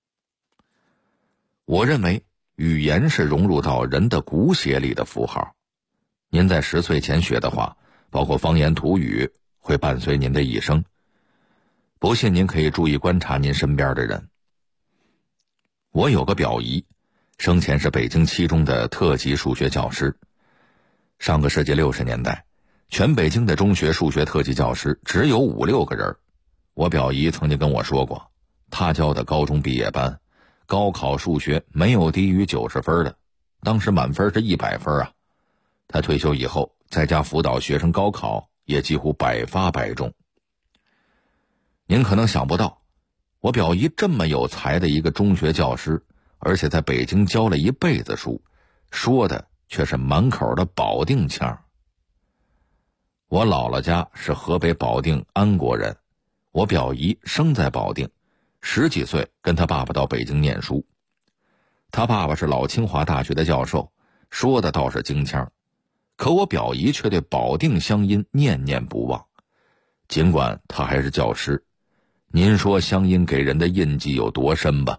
我认为语言是融入到人的骨血里的符号。您在10岁前学的话，包括方言土语，会伴随您的一生。不信您可以注意观察您身边的人。我有个表姨，生前是北京七中的特级数学教师。上个世纪60年代，全北京的中学数学特级教师只有5、6个人。我表姨曾经跟我说过，她教的高中毕业班，高考数学没有低于90分的，当时满分是100分啊。她退休以后，在家辅导学生高考，也几乎百发百中。您可能想不到，我表姨这么有才的一个中学教师，而且在北京教了一辈子书，说的却是满口的保定腔。我姥姥家是河北保定安国人，我表姨生在保定，10几岁跟他爸爸到北京念书。他爸爸是老清华大学的教授，说的倒是京腔，可我表姨却对保定乡音念念不忘。尽管他还是教师，您说乡音给人的印记有多深吧？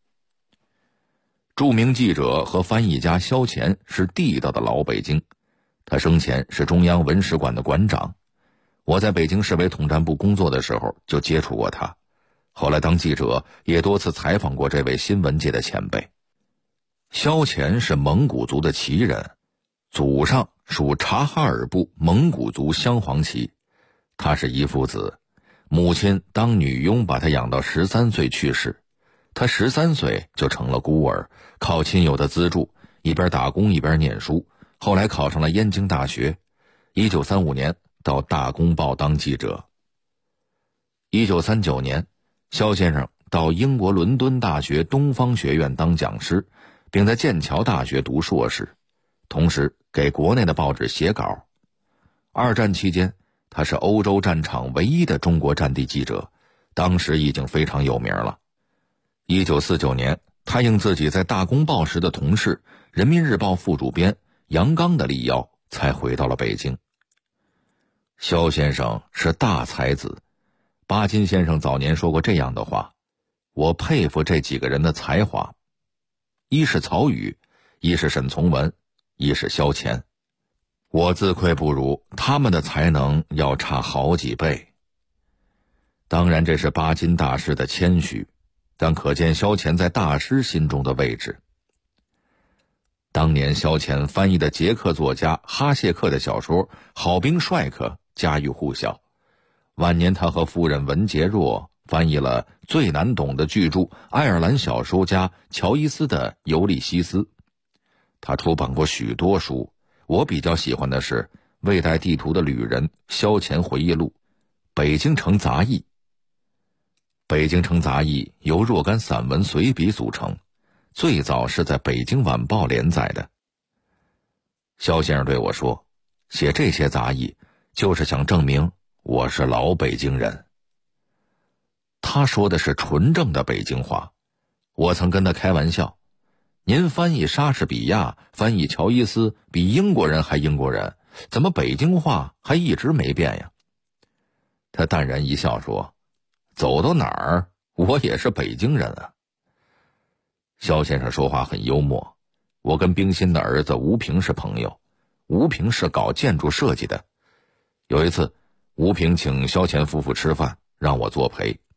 著名记者和翻译家萧乾是地道的老北京，他生前是中央文史馆的馆长。我在北京市委统战部工作的时候就接触过他，后来当记者也多次采访过这位新闻界的前辈。萧乾是蒙古族的旗人，祖上属察哈尔部蒙古族镶黄旗。他是一父子，母亲当女佣把他养到13岁去世，他13岁就成了孤儿，靠亲友的资助，一边打工一边念书，后来考上了燕京大学。1935年到大公报当记者。1939年，萧先生到英国伦敦大学东方学院当讲师，并在剑桥大学读硕士，同时给国内的报纸写稿。2战期间，他是欧洲战场唯一的中国战地记者，当时已经非常有名了。1949年，他应自己在大公报时的同事、人民日报副主编杨刚的力邀，才回到了北京。萧先生是大才子，巴金先生早年说过这样的话，我佩服这几个人的才华，一是曹禺，一是沈从文，一是萧乾。我自愧不如，他们的才能要差好几倍。当然这是巴金大师的谦虚，但可见萧乾在大师心中的位置。当年萧乾翻译的捷克作家哈谢克的小说《好兵帅克》家喻户晓，晚年他和夫人文洁若翻译了最难懂的巨著爱尔兰小说家乔伊斯的《尤利西斯》。他出版过许多书，我比较喜欢的是《未带地图的旅人》萧乾回忆录、北京城杂役。北京城杂役由若干散文随笔组成，最早是在北京晚报连载的。萧先生对我说，写这些杂役就是想证明我是老北京人。他说的是纯正的北京话，我曾跟他开玩笑，您翻译莎士比亚、翻译乔伊斯比英国人还英国人，怎么北京话还一直没变呀？他淡然一笑说，走到哪儿我也是北京人啊。萧先生说话很幽默，我跟冰心的儿子吴平是朋友，吴平是搞建筑设计的。有一次吴平请萧乾夫妇吃饭，让我作陪。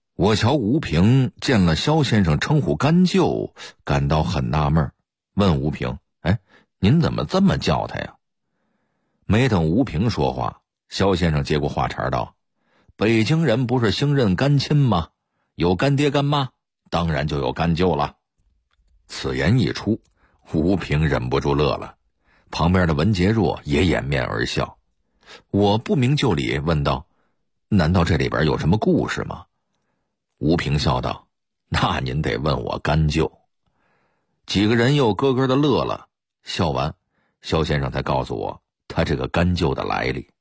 我瞧吴平见了萧先生称呼干舅，感到很纳闷，问吴平：您怎么这么叫他呀？没等吴平说话，萧先生接过话茬道：北京人不是兴认干亲吗？有干爹干妈，当然就有干舅了。此言一出，吴平忍不住乐了，旁边的文杰若也掩面而笑。我不明就里问道：难道这里边有什么故事吗？吴平笑道：那您得问我干舅。几个人又咯咯的乐了，笑完，萧先生才告诉我他这个干舅的来历。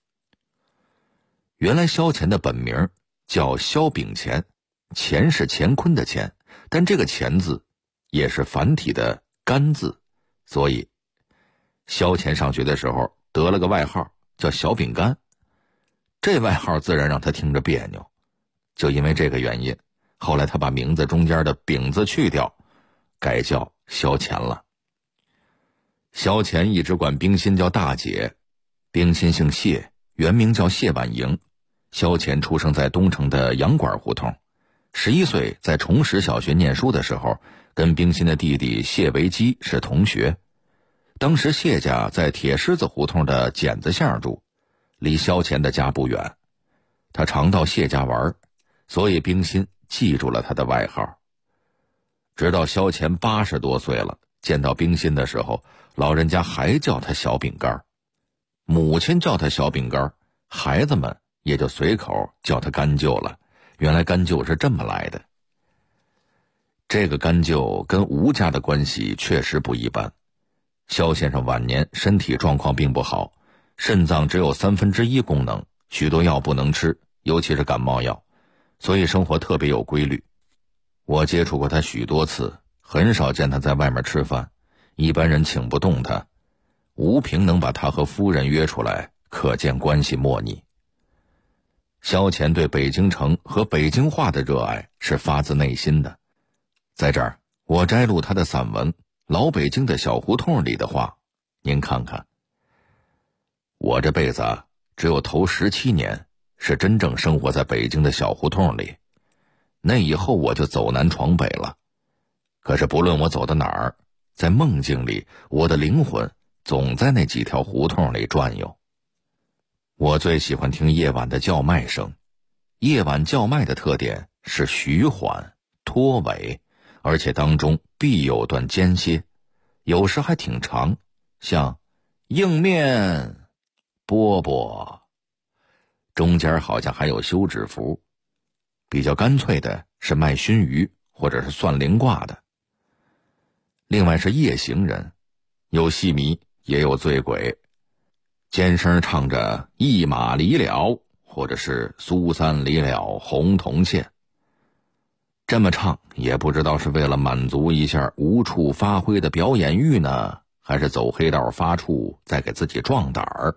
原来萧乾的本名叫萧秉乾，乾是乾坤的乾，但这个乾字也是繁体的干字，所以萧乾上学的时候得了个外号叫小饼干，这外号自然让他听着别扭。就因为这个原因，后来他把名字中间的饼字去掉，改叫萧乾了。萧乾一直管冰心叫大姐，冰心姓谢，原名叫谢婉莹。萧乾出生在东城的洋馆胡同，11岁在崇实小学念书的时候，跟冰心的弟弟谢维基是同学。当时谢家在铁狮子胡同的剪子巷住，离萧乾的家不远。他常到谢家玩，所以冰心记住了他的外号。直到萧乾80多岁了，见到冰心的时候，老人家还叫他小饼干，母亲叫他小饼干，孩子们也就随口叫他干舅了。原来干舅是这么来的。这个干舅跟吴家的关系确实不一般。萧先生晚年身体状况并不好，肾脏只有1/3功能，许多药不能吃，尤其是感冒药，所以生活特别有规律。我接触过他许多次，很少见他在外面吃饭，一般人请不动他。吴平能把他和夫人约出来，可见关系莫逆。萧乾对北京城和北京话的热爱是发自内心的。在这儿，我摘录他的散文《老北京的小胡同》里的话，您看看。我这辈子只有头17年是真正生活在北京的小胡同里，那以后我就走南闯北了。可是不论我走到哪儿，在梦境里，我的灵魂总在那几条胡同里转悠。我最喜欢听夜晚的叫卖声，夜晚叫卖的特点是徐缓、拖尾，而且当中必有段间歇，有时还挺长，像硬面、饽饽，中间好像还有休止符。比较干脆的是卖熏鱼或者是算灵卦的。另外是夜行人，有戏迷也有醉鬼，尖声唱着一马离了，或者是苏三离了红铜线。这么唱也不知道是为了满足一下无处发挥的表演欲呢，还是走黑道发怵再给自己壮胆儿。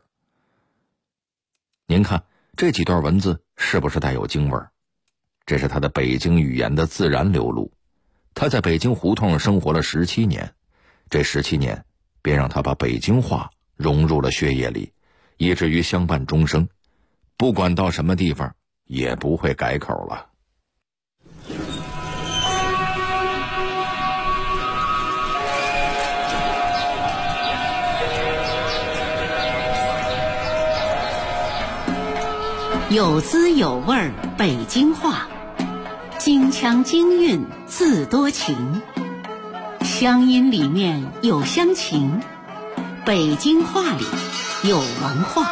您看这几段文字是不是带有京味儿？这是他的北京语言的自然流露。他在北京胡同生活了17年，这17年便让他把北京话融入了血液里，以至于相伴终生，不管到什么地方也不会改口了。 有滋有味北京话，京腔京韵自多情，乡音里面有乡情，北京话里有文化。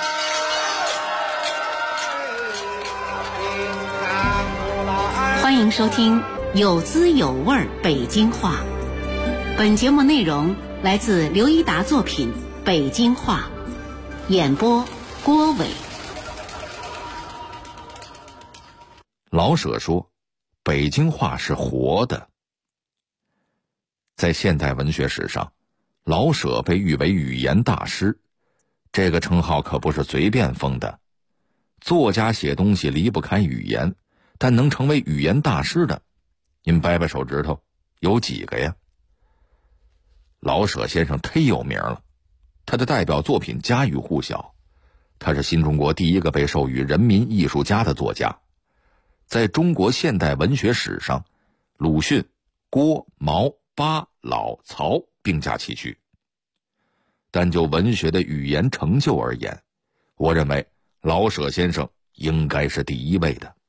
欢迎收听有滋有味北京话。本节目内容来自刘一达作品《北京话》，演播郭伟。 老舍说，北京话是活的。在现代文学史上，老舍被誉为语言大师，这个称号可不是随便封的。作家写东西离不开语言，但能成为语言大师的，您掰掰手指头，有几个呀？老舍先生忒有名了，他的代表作品家喻户晓，他是新中国第一个被授予人民艺术家的作家。 在中国现代文学史上，鲁迅、郭、毛、巴、老、曹并驾齐驱。但就文学的语言成就而言，我认为老舍先生应该是第一位的。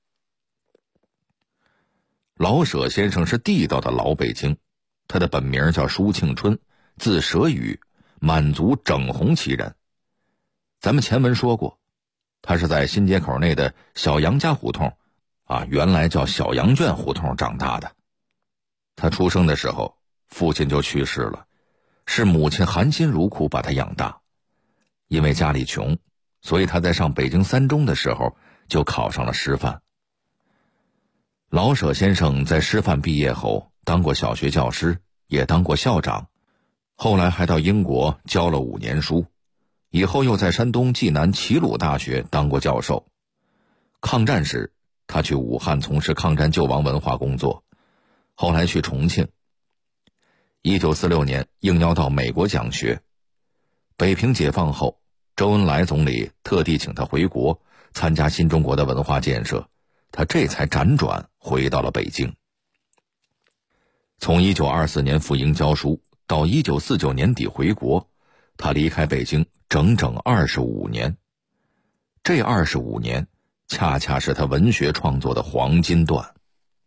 老舍先生是地道的老北京，他的本名叫舒庆春，字舍宇，满族整红旗人。咱们前文说过，他是在新街口内的小杨家胡同原来叫小杨圈胡同长大的。他出生的时候，父亲就去世了，是母亲含辛茹苦把他养大。因为家里穷，所以他在上北京三中的时候就考上了师范。老舍先生在师范毕业后当过小学教师，也当过校长，后来还到英国教了5年书，以后又在山东济南齐鲁大学当过教授。抗战时，他去武汉从事抗战救亡文化工作，后来去重庆。1946年应邀到美国讲学。北平解放后，周恩来总理特地请他回国参加新中国的文化建设，他这才辗转回到了北京。从1924年赴英教书到1949年底回国，他离开北京整整25年。这25年恰恰是他文学创作的黄金段。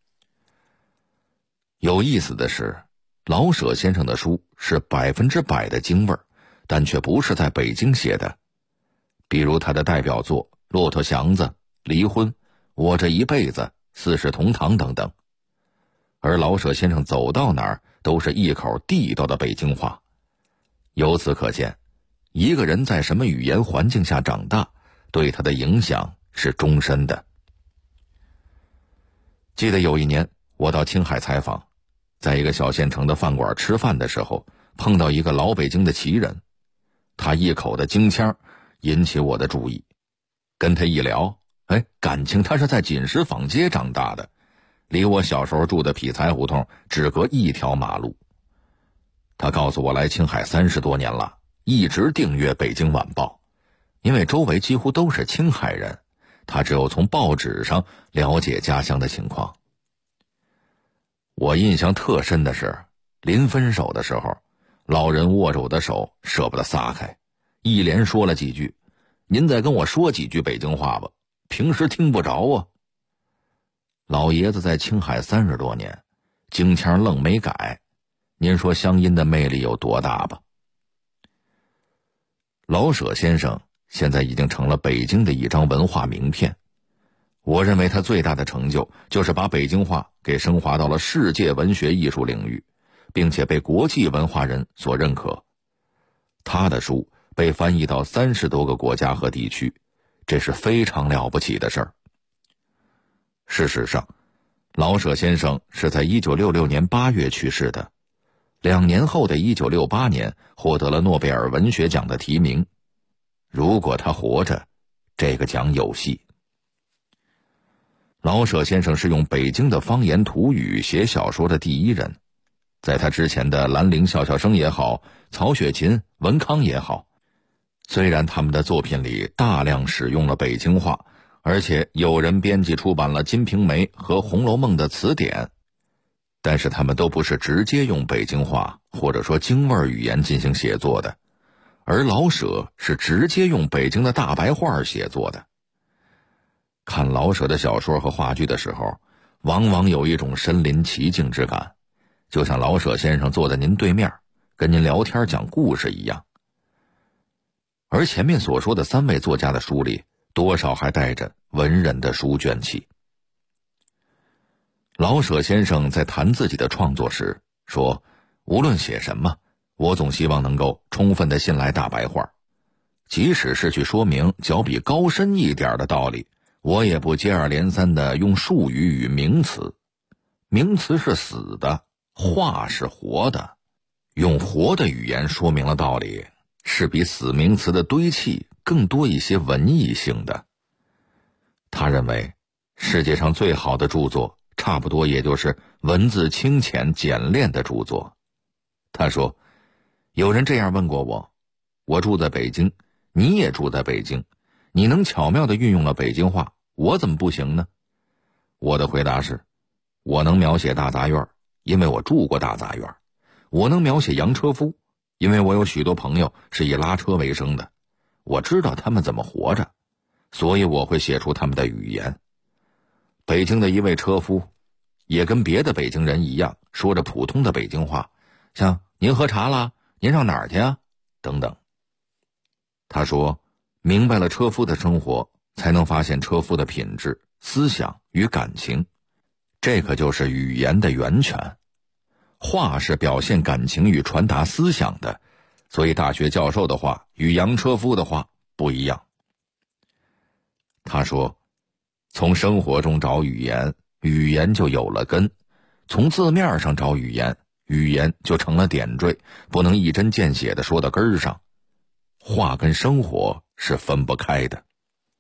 有意思的是，老舍先生的书是100%的京味儿，但却不是在北京写的。比如他的代表作《骆驼祥子》《离婚》《我这一辈子》《四世同堂》等等。而老舍先生走到哪儿都是一口地道的北京话。由此可见，一个人在什么语言环境下长大，对他的影响是终身的。记得有一年我到青海采访，在一个小县城的饭馆吃饭的时候，碰到一个老北京的旗人，他一口的京腔引起我的注意。跟他一聊，感情他是在锦石坊街长大的，离我小时候住的匹才胡同只隔一条马路。他告诉我来青海30多年了，一直订阅《北京晚报》，因为周围几乎都是青海人，他只有从报纸上了解家乡的情况。我印象特深的是，临分手的时候，老人握着我的手舍不得撒开，一连说了几句：“您再跟我说几句北京话吧，平时听不着啊。”老爷子在青海30多年，京腔愣没改，您说乡音的魅力有多大吧？老舍先生现在已经成了北京的一张文化名片。我认为他最大的成就就是把北京话给升华到了世界文学艺术领域，并且被国际文化人所认可。他的书被翻译到30多个国家和地区，这是非常了不起的事儿。事实上，老舍先生是在1966年8月去世的，2年后的1968年获得了诺贝尔文学奖的提名。如果他活着，这个奖有戏。老舍先生是用北京的方言土语写小说的第一人，在他之前的兰陵笑笑生也好，曹雪芹、文康也好，虽然他们的作品里大量使用了北京话，而且有人编辑出版了《金瓶梅》和《红楼梦》的词典，但是他们都不是直接用北京话或者说京味语言进行写作的，而老舍是直接用北京的大白话写作的。看老舍的小说和话剧的时候，往往有一种身临其境之感，就像老舍先生坐在您对面，跟您聊天讲故事一样。而前面所说的3位作家的书里，多少还带着文人的书卷气。老舍先生在谈自己的创作时说，无论写什么，我总希望能够充分地信赖大白话，即使是去说明较比高深一点的道理，我也不接二连三地用术语与名词。名词是死的，话是活的，用活的语言说明了道理，是比死名词的堆砌更多一些文艺性的。他认为，世界上最好的著作，差不多也就是文字清浅简练的著作。他说，有人这样问过我，我住在北京，你也住在北京，你能巧妙地运用了北京话，我怎么不行呢？ 我的回答是，我能描写大杂院，因为我住过大杂院；我能描写洋车夫，因为我有许多朋友是以拉车为生的，我知道他们怎么活着，所以我会写出他们的语言。北京的一位车夫也跟别的北京人一样，说着普通的北京话，像您喝茶啦，您上哪儿去啊等等。他说，明白了车夫的生活，才能发现车夫的品质、思想与感情，这可就是语言的源泉。话是表现感情与传达思想的，所以大学教授的话与洋车夫的话不一样。他说，从生活中找语言，语言就有了根；从字面上找语言，语言就成了点缀，不能一针见血地说到根儿上。话跟生活是分不开的。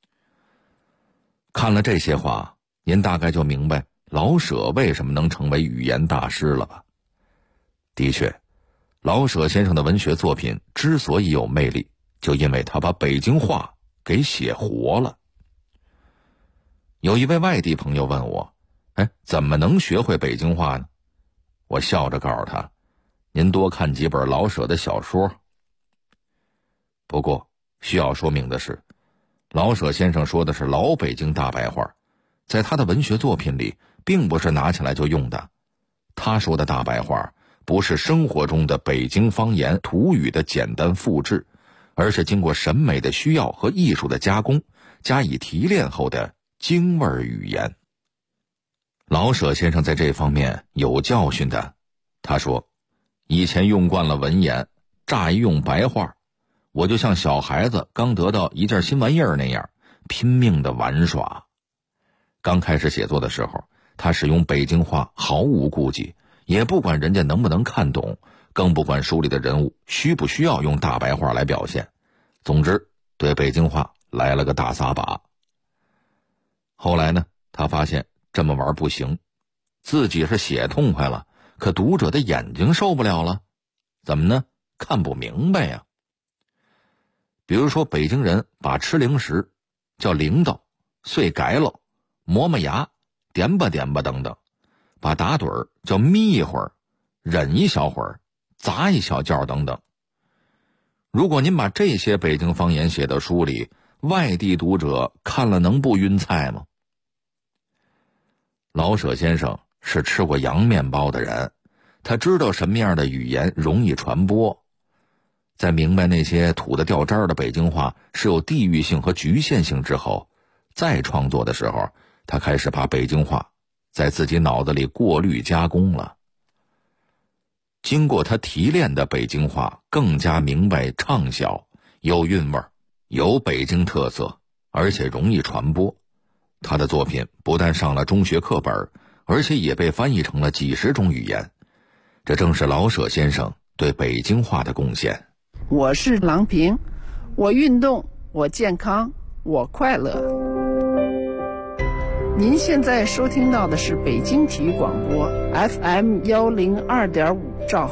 看了这些话，您大概就明白老舍为什么能成为语言大师了吧？的确，老舍先生的文学作品之所以有魅力，就因为他把北京话给写活了。有一位外地朋友问我，怎么能学会北京话呢？我笑着告诉他，您多看几本老舍的小说。不过需要说明的是，老舍先生说的是老北京大白话，在他的文学作品里并不是拿起来就用的。他说的大白话不是生活中的北京方言土语的简单复制，而是经过审美的需要和艺术的加工，加以提炼后的京味语言。老舍先生在这方面有教训的。他说，以前用惯了文言，乍一用白话，我就像小孩子刚得到一件新玩意儿那样，拼命的玩耍。刚开始写作的时候，他使用北京话毫无顾忌，也不管人家能不能看懂，更不管书里的人物需不需要用大白话来表现。总之，对北京话来了个大撒把。后来呢，他发现这么玩不行，自己是写痛快了，可读者的眼睛受不了了。怎么呢？看不明白呀。比如说，北京人把吃零食叫零刀、碎改了、磨磨牙、点吧点吧等等，把打盹儿叫眯一会儿、忍一小会儿、砸一小觉等等。如果您把这些北京方言写到书里，外地读者看了能不晕菜吗？老舍先生是吃过洋面包的人，他知道什么样的语言容易传播。在明白那些土得掉渣的北京话是有地域性和局限性之后，再创作的时候，他开始把北京话在自己脑子里过滤加工了。经过他提炼的北京话更加明白畅销，有韵味，有北京特色，而且容易传播。他的作品不但上了中学课本，而且也被翻译成了几十种语言。这正是老舍先生对北京话的贡献。 我是郎平，我运动，我健康，我快乐。您现在收听到的是北京体育广播 FM102.5兆